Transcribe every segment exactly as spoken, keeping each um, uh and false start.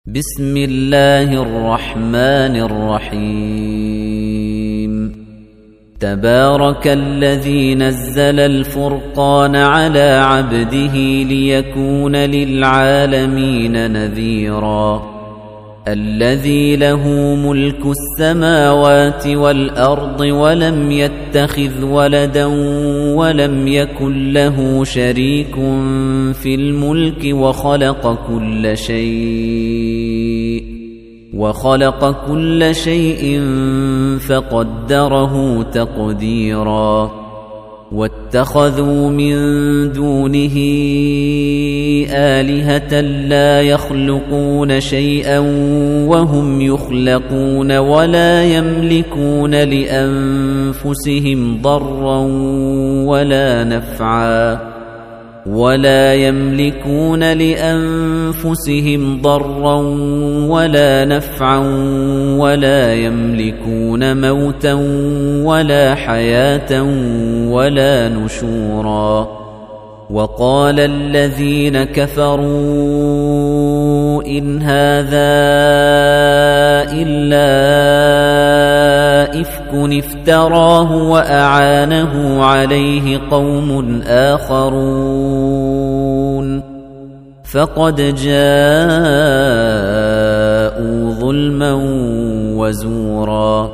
بسم الله الرحمن الرحيم تبارك الذي نزل الفرقان على عبده ليكون للعالمين نذيرا الذي له ملك السماوات والأرض ولم يتخذ ولدا ولم يكن له شريك في الملك وخلق كل شيء وخلق كل شيء فقدره تقديرا واتخذوا من دونه آلهة لا يخلقون شيئا وهم يخلقون ولا يملكون لأنفسهم ضرا ولا نفعا ولا يملكون لأنفسهم ضرا ولا نفعا ولا يملكون موتا ولا حياة ولا نشورا وقال الذين كفروا إن هذا إلا إفك افتراه وأعانه عليه قوم آخرون فقد جاءوا ظلما وزورا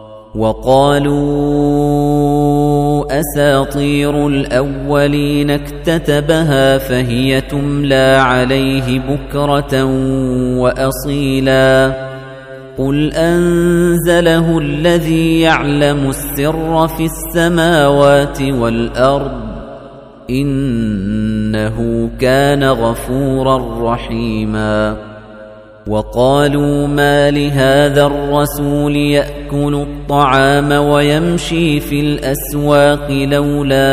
وقالوا أساطير الأولين اكتتبها فهي تملى عليه بكرة وأصيلا قل أنزله الذي يعلم السر في السماوات والأرض إنه كان غفورا رحيما وقالوا ما لهذا الرسول يأكل الطعام ويمشي في الأسواق لولا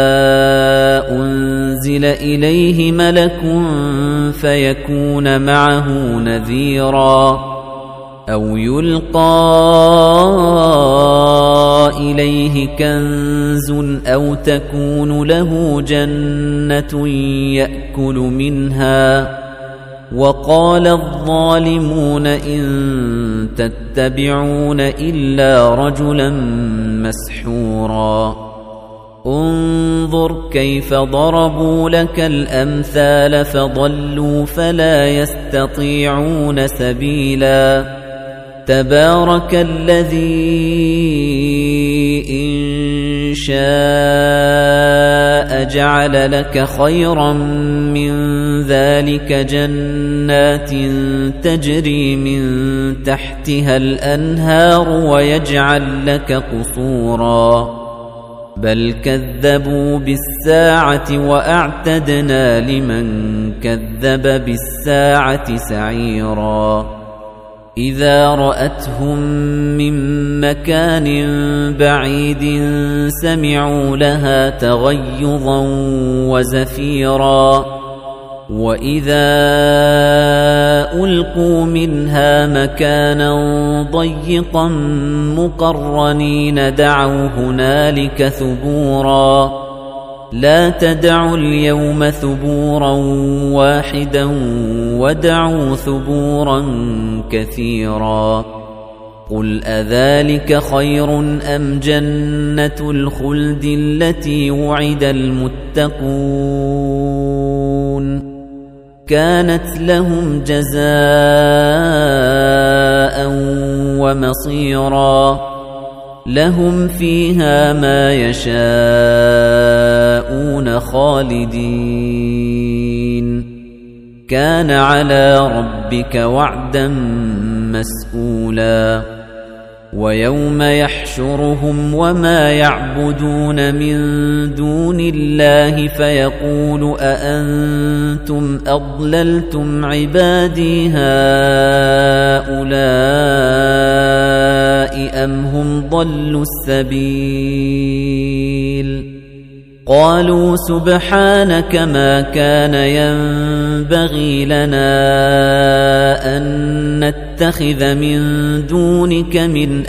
أنزل إليه ملك فيكون معه نذيرا أو يلقى إليه كنز أو تكون له جنة يأكل منها وقال الظالمون إن تتبعون إلا رجلا مسحورا انظر كيف ضربوا لك الأمثال فضلوا فلا يستطيعون سبيلا تبارك الذي إن شاء جعل لك خيرا من ذلك جنات تجري من تحتها الأنهار ويجعل لك قصورا بل كذبوا بالساعة وأعتدنا لمن كذب بالساعة سعيرا إذا رأتهم من مكان بعيد سمعوا لها تغيظا وزفيرا وإذا ألقوا منها مكانا ضيقا مقرنين دعوا هنالك ثبورا لا تدعوا اليوم ثبورا واحدا ودعوا ثبورا كثيرا قل أذلك خير أم جنة الخلد التي وعد المتقون كانت لهم جزاء ومصيرا لهم فيها ما يشاءون خالدين كان على ربك وعدا مسئولا ويوم يحشرهم وما يعبدون من دون الله فيقول أأنتم أضللتم عبادي هؤلاء أم هم ضلوا السبيل قالوا سبحانك ما كان ينبغي لنا أن نتخذ من دونك من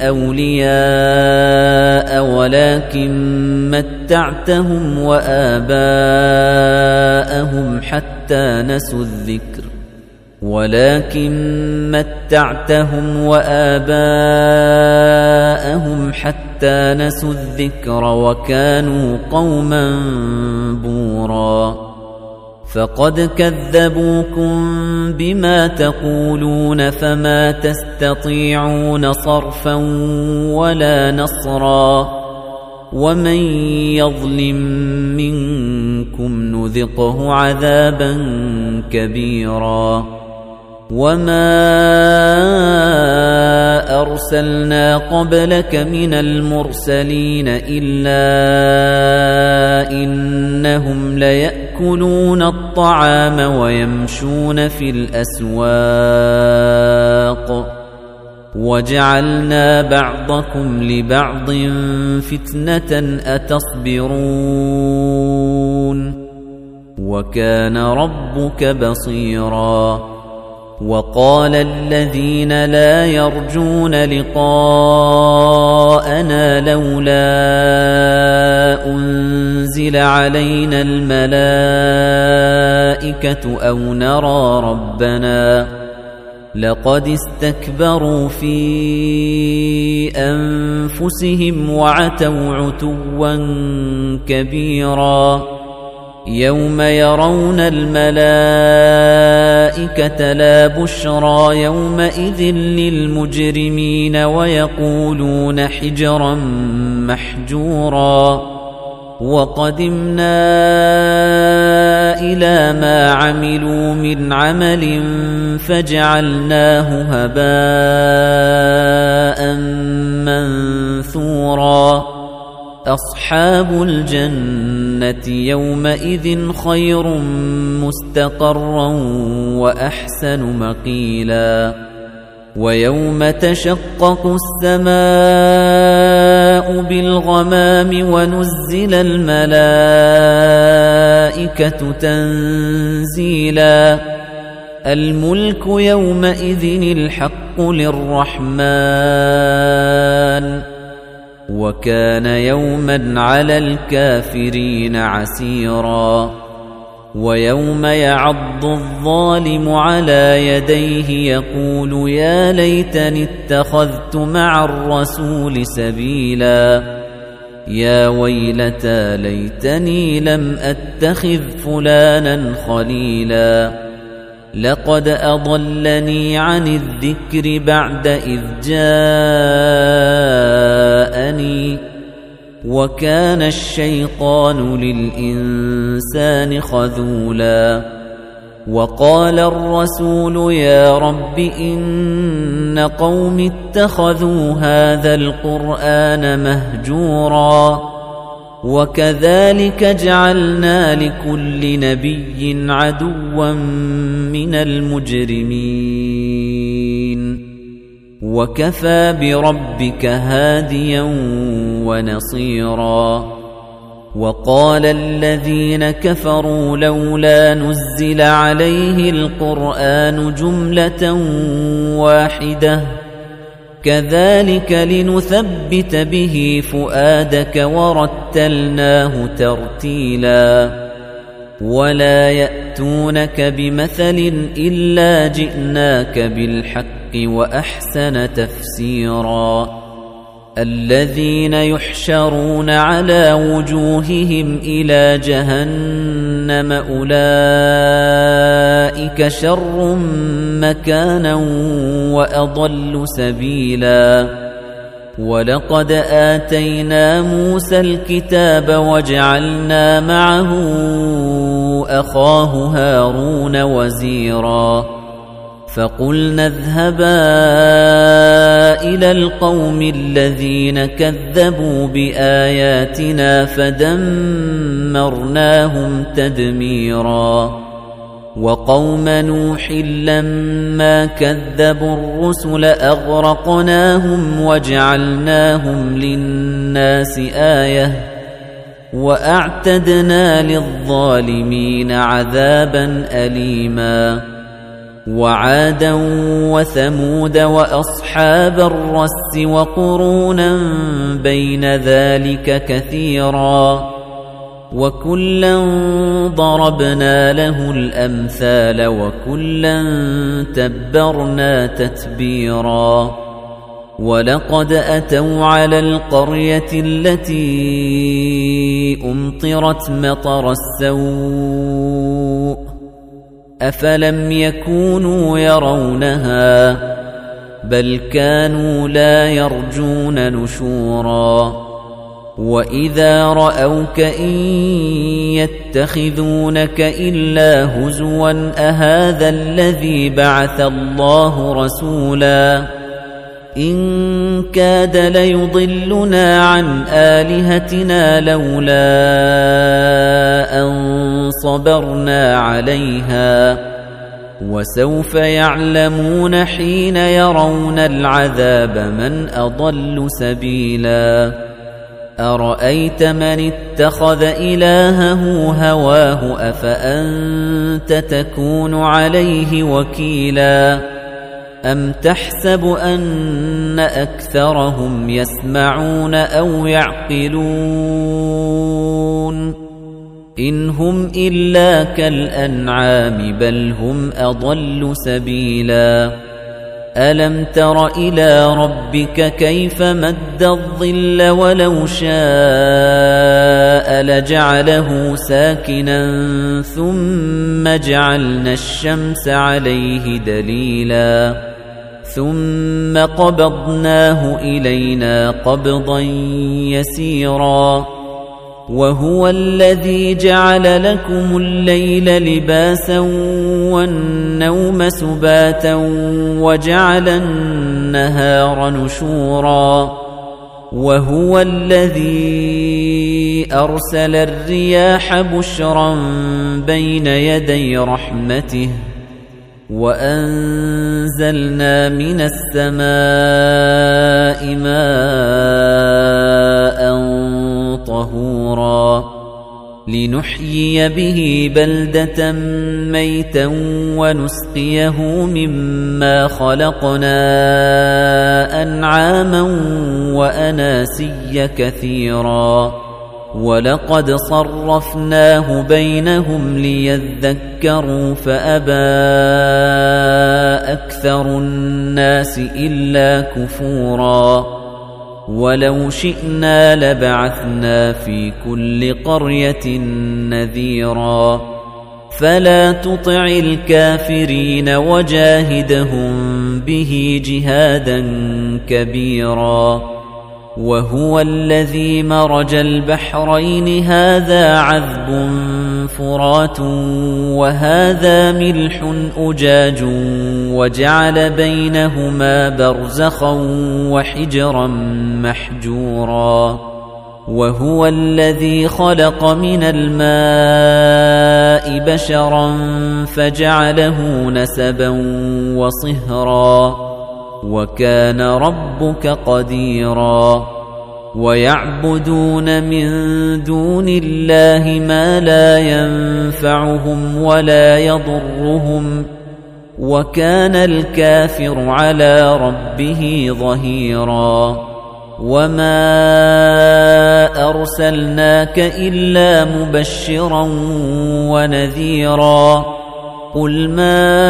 أولياء ولكن متعتهم وآباءهم حتى نسوا الذكر ولكن متعتهم وآباءهم حتى نسوا الذكر وكانوا قوما بورا فقد كذبوكم بما تقولون فما تستطيعون صرفا ولا نصرا ومن يظلم منكم نذقه عذابا كبيرا وما أرسلنا قبلك من المرسلين إلا إنهم ليأكلون الطعام ويمشون في الأسواق وجعلنا بعضكم لبعض فتنة أتصبرون وكان ربك بصيرا وقال الذين لا يرجون لقاءنا لولا أنزل علينا الملائكة أو نرى ربنا لقد استكبروا في أنفسهم وعتوا عتوا كبيرا يوم يرون الملائكة لا بشرى يومئذ للمجرمين ويقولون حجرا محجورا وقدمنا إلى ما عملوا من عمل فجعلناه هباء منثورا أصحاب الجنة يومئذ خير مستقرا وأحسن مقيلا ويوم تشقق السماء بالغمام ونزل الملائكة تنزيلا الملك يومئذ الحق للرحمن وكان يوما على الكافرين عسيرا ويوم يعض الظالم على يديه يقول يا ليتني اتخذت مع الرسول سبيلا يا ويلتى ليتني لم أتخذ فلانا خليلا لقد أضلني عن الذكر بعد إذ جاءني وكان الشيطان للإنسان خذولا وقال الرسول يا رب إن قوم اتخذوا هذا القرآن مهجورا وكذلك جعلنا لكل نبي عدوا من المجرمين وكفى بربك هاديا ونصيرا وقال الذين كفروا لولا نزل عليه القرآن جملة واحدة كذلك لنثبت به فؤادك ورتلناه ترتيلا ولا يأتونك بمثل إلا جئناك بالحق وأحسن تفسيرا الذين يحشرون على وجوههم إلى جهنم أولئك شر مكانا وأضل سبيلا ولقد آتينا موسى الكتاب وجعلنا معه أخاه هارون وزيرا فقلنا اذهبا إلى القوم الذين كذبوا بآياتنا فدمرناهم تدميرا وقوم نوح لما كذبوا الرسل أغرقناهم وجعلناهم للناس آية وأعتدنا للظالمين عذابا أليما وعادا وثمود وأصحاب الرس وقرونا بين ذلك كثيرا وكلا ضربنا له الأمثال وكلا تبرنا تتبيرا ولقد أتوا على القرية التي أمطرت مطر السوء أفلم يكونوا يرونها بل كانوا لا يرجون نشورا وإذا رأوك إن يتخذونك إلا هزوا أهذا الذي بعث الله رسولا إن كاد ليضلنا عن آلهتنا لولا أن صبرنا عليها وسوف يعلمون حين يرون العذاب من أضل سبيلا أرأيت من اتخذ إلهه هواه أفأنت تكون عليه وكيلا أم تحسب أن أكثرهم يسمعون أو يعقلون إن هم إلا كالأنعام بل هم أضل سبيلا ألم تر إلى ربك كيف مد الظل ولو شاء لجعله ساكنا ثم جعلنا الشمس عليه دليلا ثم قبضناه إلينا قبضا يسيرا وهو الذي جعل لكم الليل لباسا والنوم سباتا وجعل النهار نشورا وهو الذي أرسل الرياح بشرا بين يدي رحمته وأنزلنا من السماء ماء طهورا لنحيي به بلدة ميتا ونسقيه مما خلقنا أنعاما وأناسيا كثيرا ولقد صرفناه بينهم ليذكروا فأبى أكثر الناس إلا كفورا ولو شئنا لبعثنا في كل قرية نذيرا فلا تطع الكافرين وجاهدهم به جهادا كبيرا وهو الذي مرج البحرين هذا عذب فرات وهذا ملح أجاج وجعل بينهما برزخا وحجرا محجورا وهو الذي خلق من الماء بشرا فجعله نسبا وصهرا وكان ربك قديرا ويعبدون من دون الله ما لا ينفعهم ولا يضرهم وكان الكافر على ربه ظهيرا وما أرسلناك إلا مبشرا ونذيرا قل ما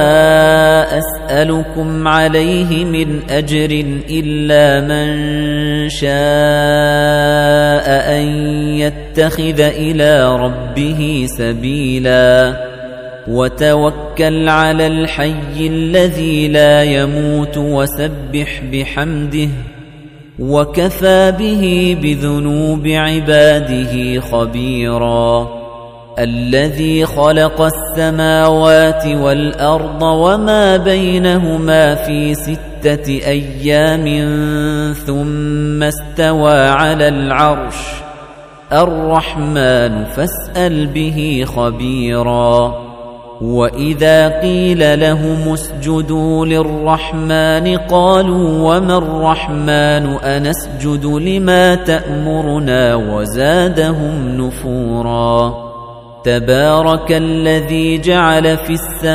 أسألكم عليه من أجر إلا من شاء أن يتخذ إلى ربه سبيلا وتوكل على الحي الذي لا يموت وسبح بحمده وكفى به بذنوب عباده خبيرا الذي خلق السماوات والأرض وما بينهما في ستة أيام ثم استوى على العرش الرحمن فاسأل به خبيرا وإذا قيل لهم اسجدوا للرحمن قالوا وما الرحمن أنسجد لما تأمرنا وزادهم نفورا تبارك الذي جعل في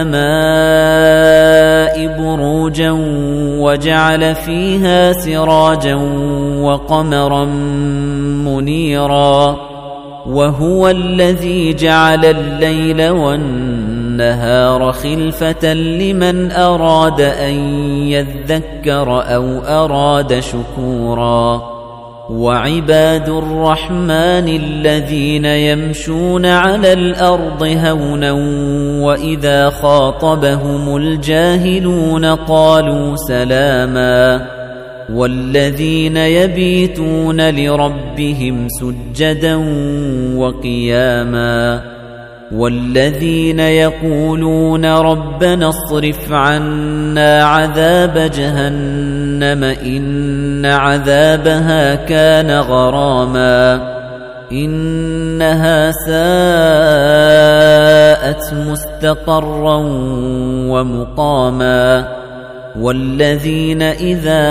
السماء بروجا وجعل فيها سراجا وقمرا منيرا وهو الذي جعل الليل والنهار خلفة لمن أراد أن يذكر أو أراد شكورا وعباد الرحمن الذين يمشون على الأرض هونا وإذا خاطبهم الجاهلون قالوا سلاما والذين يبيتون لربهم سجدا وقياما والذين يقولون ربنا اصرف عنا عذاب جهنم إن عذابها كان غراما إنها ساءت مستقرا ومقاما والذين إذا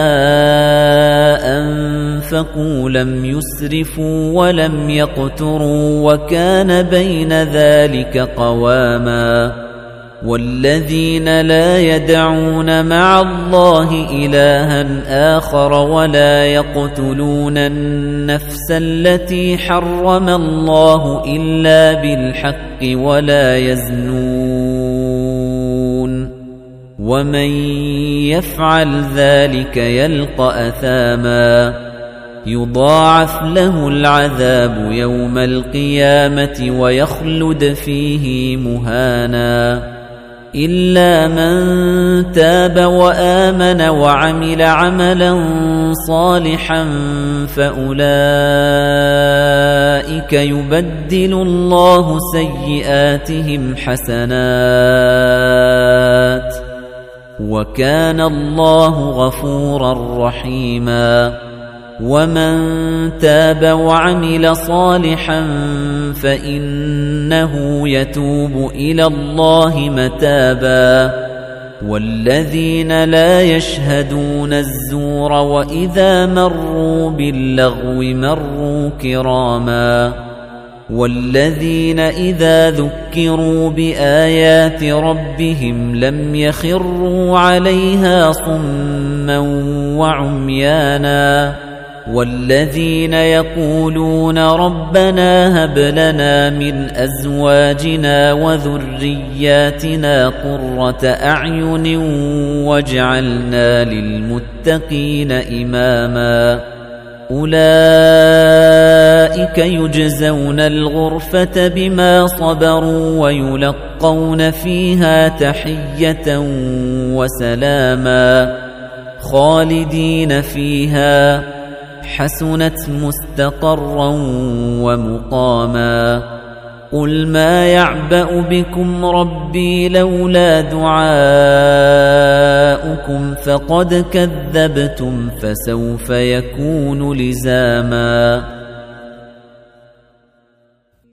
أنفقوا لم يسرفوا ولم يقتروا وكان بين ذلك قواما والذين لا يدعون مع الله إلها آخر ولا يقتلون النفس التي حرم الله إلا بالحق ولا يزنون ومن يفعل ذلك يلقى أثاما يضاعف له العذاب يوم القيامة ويخلد فيه مهانا إلا من تاب وآمن وعمل عملا صالحا فأولئك يبدل الله سيئاتهم حسنات وكان الله غفورا رحيما ومن تاب وعمل صالحا فإنه يتوب إلى الله متابا والذين لا يشهدون الزور وإذا مروا باللغو مروا كراما والذين إذا ذكروا بآيات ربهم لم يخروا عليها صما وعميانا والذين يقولون ربنا هب لنا من أزواجنا وذرياتنا قرة أعين واجعلنا للمتقين إماما أولئك يجزون الغرفة بما صبروا ويلقون فيها تحية وسلاما خالدين فيها حسنت مستقرا ومقاما قل ما يعبأ بكم ربي لولا دعاؤكم فقد كذبتم فسوف يكون لزاما